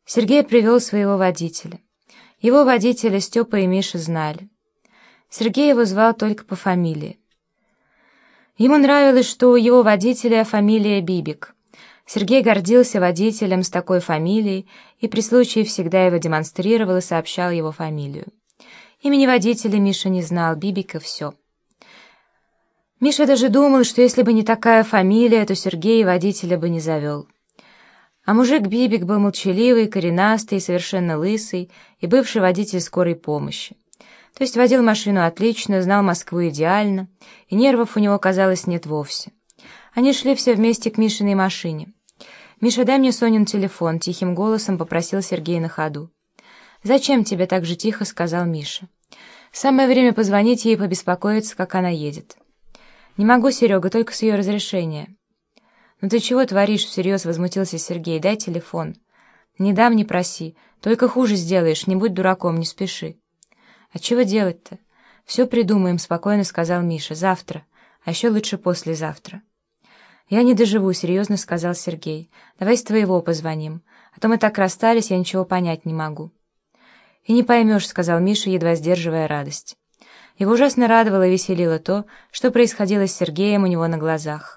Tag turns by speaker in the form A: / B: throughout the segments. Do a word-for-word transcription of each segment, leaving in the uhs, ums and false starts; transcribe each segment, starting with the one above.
A: Сергей привел своего водителя. Его водителя Степа и Миша знали. Сергей его звал только по фамилии. Ему нравилось, что у его водителя фамилия Бибик. Сергей гордился водителем с такой фамилией и при случае всегда его демонстрировал и сообщал его фамилию. Имени водителя Миша не знал, Бибик и все. Миша даже думал, что если бы не такая фамилия, то Сергей водителя бы не завел. А мужик Бибик был молчаливый, коренастый, совершенно лысый и бывший водитель скорой помощи. То есть водил машину отлично, знал Москву идеально, и нервов у него, казалось, нет вовсе. Они шли все вместе к Мишиной машине. «Миша, дай мне Сонин телефон», — тихим голосом попросил Сергей на ходу. «Зачем тебе так же тихо?» — сказал Миша. «Самое время позвонить ей и побеспокоиться, как она едет». «Не могу, Серега, только с ее разрешения». «Ну ты чего творишь?» — всерьез возмутился Сергей. «Дай телефон». «Не дам, не проси. Только хуже сделаешь, не будь дураком, не спеши». «А чего делать-то?» «Все придумаем», — спокойно сказал Миша. «Завтра, а еще лучше послезавтра». «Я не доживу», — серьезно сказал Сергей. «Давай с твоего позвоним. А то мы так расстались, я ничего понять не могу». «И не поймешь», — сказал Миша, едва сдерживая радость. Его ужасно радовало и веселило то, что происходило с Сергеем у него на глазах.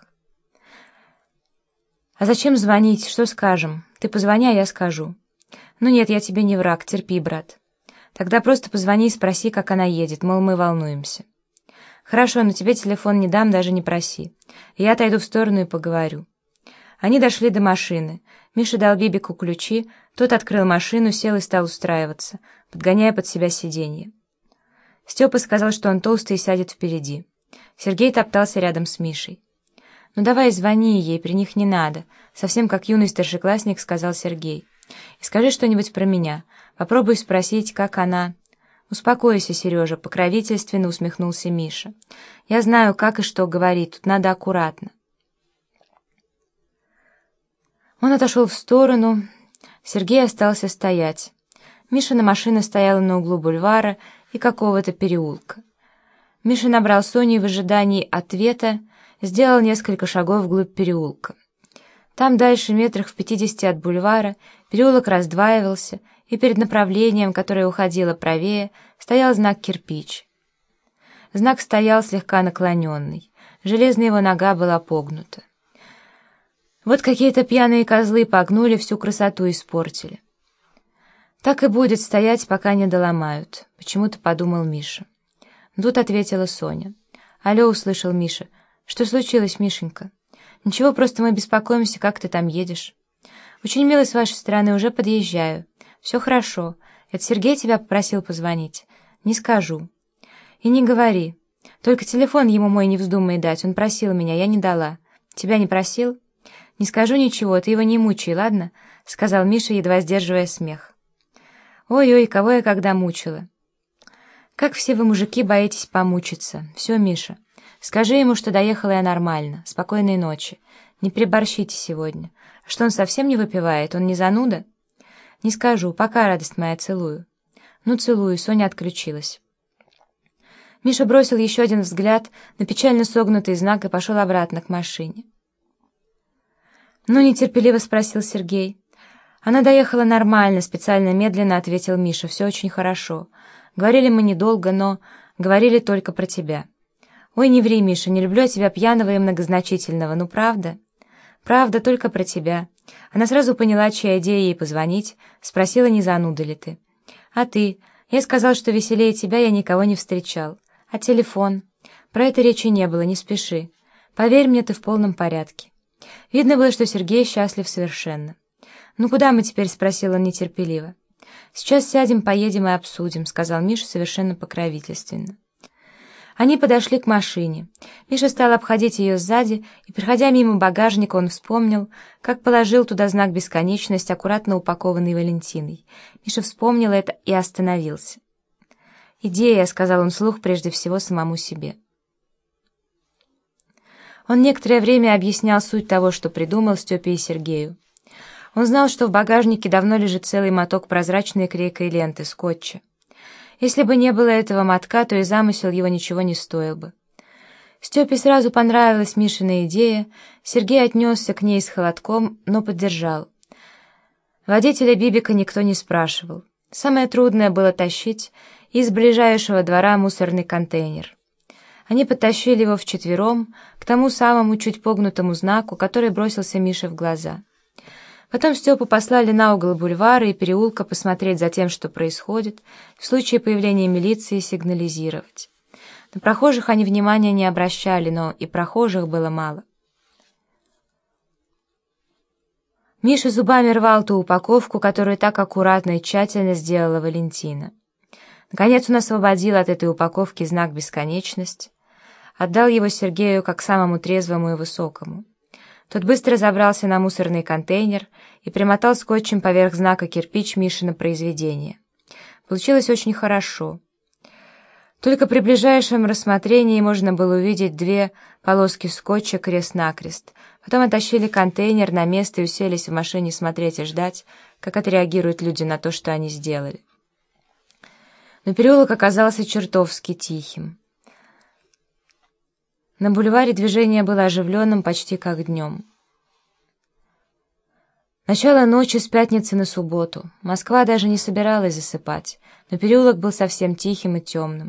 A: «А зачем звонить? Что скажем? Ты позвони, а я скажу». «Ну нет, я тебе не враг, терпи, брат». «Тогда просто позвони и спроси, как она едет, мол, мы волнуемся». «Хорошо, но тебе телефон не дам, даже не проси. Я отойду в сторону и поговорю». Они дошли до машины. Миша дал Бибику ключи, тот открыл машину, сел и стал устраиваться, подгоняя под себя сиденье. Степа сказал, что он толстый и сядет впереди. Сергей топтался рядом с Мишей. «Ну давай звони ей, при них не надо», — совсем как юный старшеклассник сказал Сергей. «И скажи что-нибудь про меня. Попробуй спросить, как она...» «Успокойся, Сережа», — покровительственно усмехнулся Миша. «Я знаю, как и что говорить, тут надо аккуратно». Он отошел в сторону. Сергей остался стоять. Мишина машина стояла на углу бульвара и какого-то переулка. Миша набрал Соню и в ожидании ответа сделал несколько шагов вглубь переулка. Там дальше, метрах в пятидесяти от бульвара, переулок раздваивался, и перед направлением, которое уходило правее, стоял знак «Кирпич». Знак стоял слегка наклоненный, железная его нога была погнута. Вот какие-то пьяные козлы погнули, всю красоту испортили. «Так и будет стоять, пока не доломают», — почему-то подумал Миша. Тут ответила Соня. «Алло», — услышал Миша. «Что случилось, Мишенька?» «Ничего, просто мы беспокоимся, как ты там едешь». «Очень мило с вашей стороны, уже подъезжаю». «Все хорошо. Это Сергей тебя попросил позвонить?» «Не скажу». «И не говори. Только телефон ему мой не вздумай дать, он просил меня, я не дала». «Тебя не просил?» «Не скажу ничего, ты его не мучай, ладно?» — сказал Миша, едва сдерживая смех. «Ой-ой, кого я когда мучила?» «Как все вы, мужики, боитесь помучиться. Все, Миша, скажи ему, что доехала я нормально. Спокойной ночи. Не переборщите сегодня. А что, он совсем не выпивает? Он не зануда?» «Не скажу. Пока, радость моя, целую». «Ну, целую». Соня отключилась. Миша бросил еще один взгляд на печально согнутый знак и пошел обратно к машине. «Ну, нетерпеливо спросил Сергей. «Она доехала нормально», — специально медленно ответил Миша. «Все очень хорошо. Говорили мы недолго, но говорили только про тебя». «Ой, не ври, Миша, не люблю я тебя пьяного и многозначительного. Ну, правда?» «Правда, только про тебя». Она сразу поняла, чья идея ей позвонить, спросила, не зануда ли ты. «А ты?» Я сказал, что веселее тебя я никого не встречал. «А телефон?» «Про это речи не было, не спеши. Поверь мне, ты в полном порядке». Видно было, что Сергей счастлив совершенно. «Ну куда мы теперь?» — спросил он нетерпеливо. «Сейчас сядем, поедем и обсудим», — сказал Миша совершенно покровительственно. Они подошли к машине. Миша стал обходить ее сзади, и, проходя мимо багажника, он вспомнил, как положил туда знак «Бесконечность», аккуратно упакованный Валентиной. Миша вспомнил это и остановился. «Идея», — сказал он вслух прежде всего самому себе. Он некоторое время объяснял суть того, что придумал Степе и Сергею. Он знал, что в багажнике давно лежит целый моток прозрачной клейкой ленты, скотча. Если бы не было этого мотка, то и замысел его ничего не стоил бы. Степе сразу понравилась Мишина идея, Сергей отнесся к ней с холодком, но поддержал. Водителя Бибика никто не спрашивал. Самое трудное было тащить из ближайшего двора мусорный контейнер. Они подтащили его вчетвером к тому самому чуть погнутому знаку, который бросился Мише в глаза. Потом Степу послали на угол бульвара и переулка посмотреть за тем, что происходит, в случае появления милиции сигнализировать. На прохожих они внимания не обращали, но и прохожих было мало. Миша зубами рвал ту упаковку, которую так аккуратно и тщательно сделала Валентина. Наконец он освободил от этой упаковки знак «Бесконечность», отдал его Сергею как самому трезвому и высокому. Тот быстро забрался на мусорный контейнер и примотал скотчем поверх знака кирпич Мишино произведение. Получилось очень хорошо. Только при ближайшем рассмотрении можно было увидеть две полоски скотча крест-накрест. Потом оттащили контейнер на место и уселись в машине смотреть и ждать, как отреагируют люди на то, что они сделали. Но переулок оказался чертовски тихим. На бульваре движение было оживленным почти как днем. Начало ночи с пятницы на субботу. Москва даже не собиралась засыпать, но переулок был совсем тихим и темным.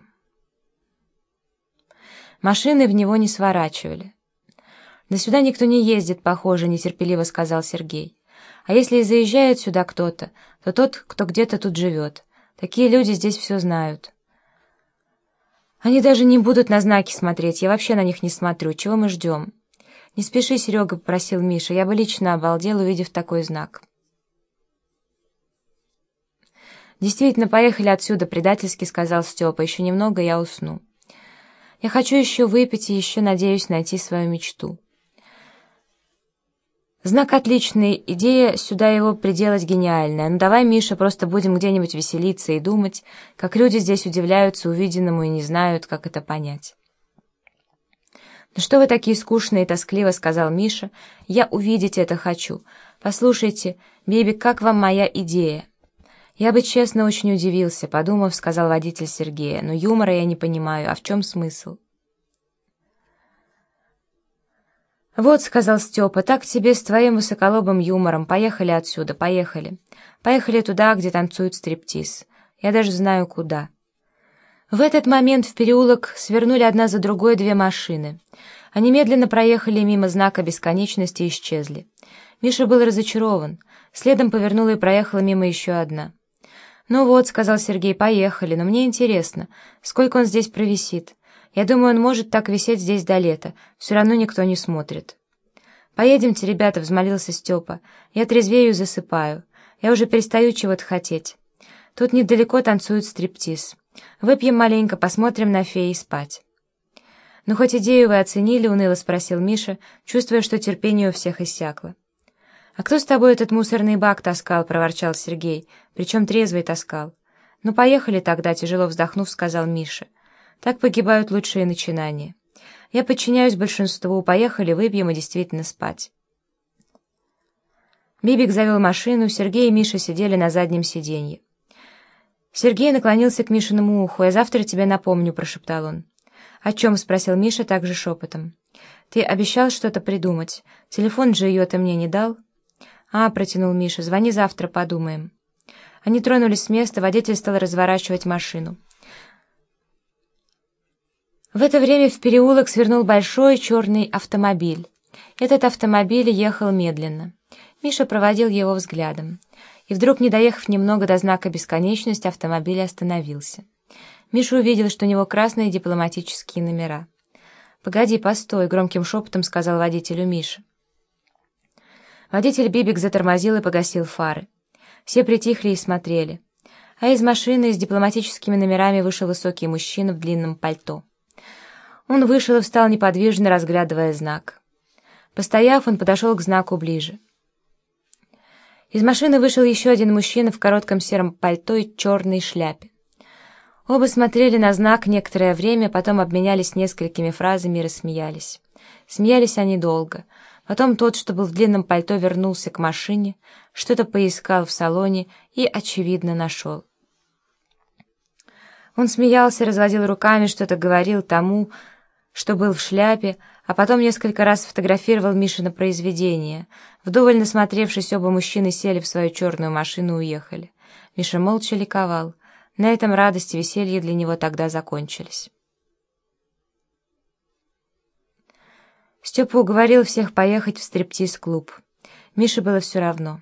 A: Машины в него не сворачивали. «Да сюда никто не ездит, похоже», — нетерпеливо сказал Сергей. «А если и заезжает сюда кто-то, то тот, кто где-то тут живет. Такие люди здесь все знают. Они даже не будут на знаки смотреть, я вообще на них не смотрю. Чего мы ждем?» «Не спеши, Серега», — попросил Миша, — «я бы лично обалдел, увидев такой знак». «Действительно, поехали отсюда», — предательски сказал Степа. «Еще немного, я усну. Я хочу еще выпить и еще надеюсь найти свою мечту». «Знак отличный, идея сюда его приделать гениальная. Ну давай, Миша, просто будем где-нибудь веселиться и думать, как люди здесь удивляются увиденному и не знают, как это понять». «Ну что вы такие скучные и тоскливо», — сказал Миша. «Я увидеть это хочу. Послушайте, Бибик, как вам моя идея?» «Я бы честно очень удивился», — подумав, сказал водитель Сергея. «Но юмора я не понимаю. А в чем смысл?» «Вот», — сказал Степа, — «так тебе с твоим высоколобым юмором. Поехали отсюда, поехали. Поехали туда, где танцуют стриптиз. Я даже знаю, куда». В этот момент в переулок свернули одна за другой две машины. Они медленно проехали мимо знака бесконечности и исчезли. Миша был разочарован. Следом повернула и проехала мимо еще одна. «Ну вот», — сказал Сергей, — «поехали, но мне интересно, сколько он здесь провисит. Я думаю, он может так висеть здесь до лета, все равно никто не смотрит». «Поедемте, ребята», — взмолился Степа. «Я трезвею и засыпаю. Я уже перестаю чего-то хотеть. Тут недалеко танцуют стриптиз. Выпьем маленько, посмотрим на феи и спать». «Ну, хоть идею вы оценили?» — уныло спросил Миша, чувствуя, что терпение у всех иссякло. «А кто с тобой этот мусорный бак таскал?» — проворчал Сергей, причем трезвый таскал. «Ну, поехали тогда», — тяжело вздохнув, сказал Миша. «Так погибают лучшие начинания. Я подчиняюсь большинству. Поехали, выпьем и действительно спать». Бибик завел машину, Сергей и Миша сидели на заднем сиденье. Сергей наклонился к Мишиному уху. «Я завтра тебе напомню», — прошептал он. «О чем?» — спросил Миша также шепотом. «Ты обещал что-то придумать. Телефон же ее ты мне не дал?» «А», — протянул Миша, — «звони завтра, подумаем». Они тронулись с места, водитель стал разворачивать машину. В это время в переулок свернул большой черный автомобиль. Этот автомобиль ехал медленно. Миша проводил его взглядом. И вдруг, не доехав немного до знака бесконечности, автомобиль остановился. Миша увидел, что у него красные дипломатические номера. «Погоди, постой», — громким шепотом сказал водителю Миша. Водитель Бибик затормозил и погасил фары. Все притихли и смотрели. А из машины с дипломатическими номерами вышел высокий мужчина в длинном пальто. Он вышел и встал неподвижно, разглядывая знак. Постояв, он подошел к знаку ближе. Из машины вышел еще один мужчина в коротком сером пальто и черной шляпе. Оба смотрели на знак некоторое время, потом обменялись несколькими фразами и рассмеялись. Смеялись они долго. Потом тот, что был в длинном пальто, вернулся к машине, что-то поискал в салоне и, очевидно, нашел. Он смеялся, разводил руками, что-то говорил тому, что был в шляпе, а потом несколько раз фотографировал Мишино произведение. Вдоволь насмотревшись, оба мужчины сели в свою черную машину и уехали. Миша молча ликовал. На этом радость и веселье для него тогда закончились. Степа уговорил всех поехать в стриптиз-клуб. Мише было все равно.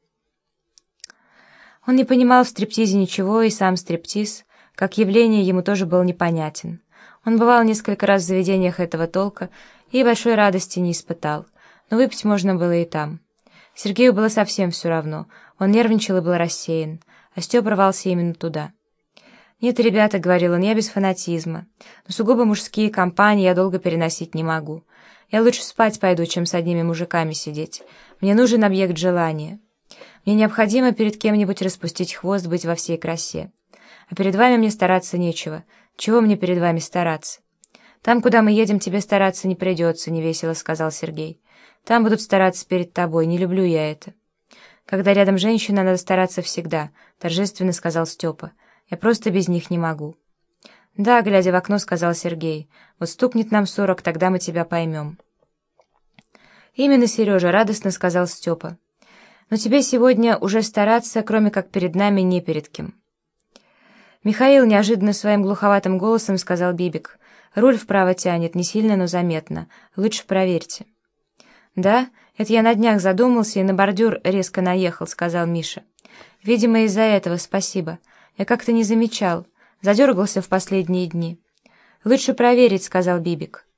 A: Он не понимал в стриптизе ничего, и сам стриптиз, как явление, ему тоже был непонятен. Он бывал несколько раз в заведениях этого толка и большой радости не испытал, но выпить можно было и там. Сергею было совсем все равно, он нервничал и был рассеян, а Степа рвался именно туда. «Нет, ребята», — говорил он, — «я без фанатизма, но сугубо мужские компании я долго переносить не могу. Я лучше спать пойду, чем с одними мужиками сидеть. Мне нужен объект желания. Мне необходимо перед кем-нибудь распустить хвост, быть во всей красе. А перед вами мне стараться нечего. Чего мне перед вами стараться?» «Там, куда мы едем, тебе стараться не придется», — невесело сказал Сергей. «Там будут стараться перед тобой, не люблю я это». «Когда рядом женщина, надо стараться всегда», — торжественно сказал Степа. «Я просто без них не могу». «Да», — глядя в окно, сказал Сергей. «Вот стукнет нам сорок, тогда мы тебя поймем». «Именно, Сережа», — радостно сказал Степа. «Но тебе сегодня уже стараться, кроме как перед нами, не перед кем». «Михаил», — неожиданно своим глуховатым голосом сказал Бибик. «Руль вправо тянет, не сильно, но заметно. Лучше проверьте». «Да, это я на днях задумался и на бордюр резко наехал», — сказал Миша. «Видимо, из-за этого, спасибо. Я как-то не замечал. Задергался в последние дни». «Лучше проверить», — сказал Бибик.